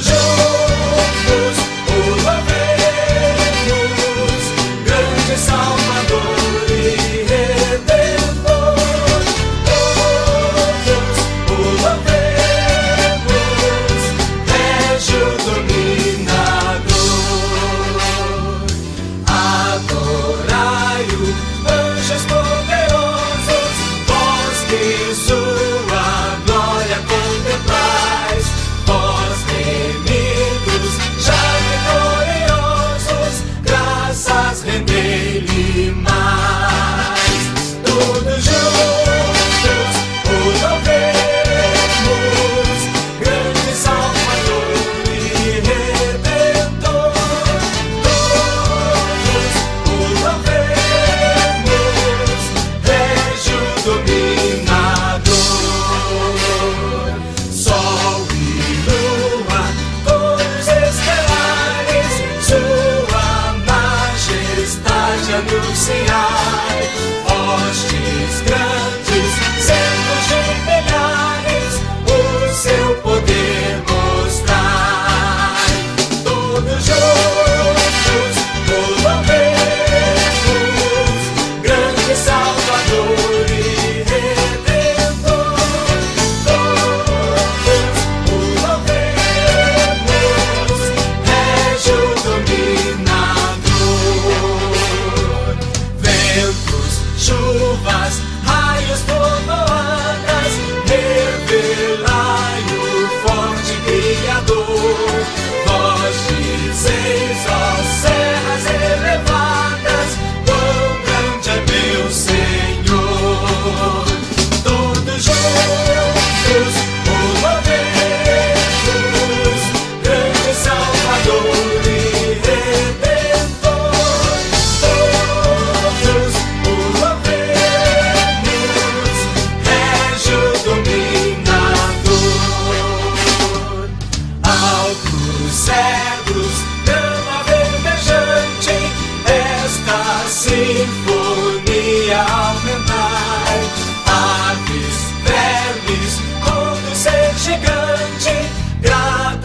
juntos o louvemos, grande Salvador e Redentor. Todos o louvemos, rege o dominador. Adorai-o, anjos poderosos, vós que sua glória contemplais, vós remidos, já vitoriosos, graças rendei-lhe mais. Todos juntos o louvemos, grande Salvador e Redentor. Todos o louvemos, rege o dominador. Sol e lua, cores estelares, sua majestade anunciai. Hostes grandes, centos de milhares, o seu poder mostrai. Todos juntos o louvemos, grande Salvador e Redentor. Todos o louvemos, rege o dominador. Ventos, chuvas, raios, trovoadas, revelai o forte Criador. Vós dizeis, ó serras elevadas, quão grande é meu Senhor. Todos juntos o louvemos, grande Salvador e Redentor. Todos o louvemos, rege o dominador. Altos cedros, grama verdejante, esta sinfonia aumentai. Aves, vermes, todo ser gigante,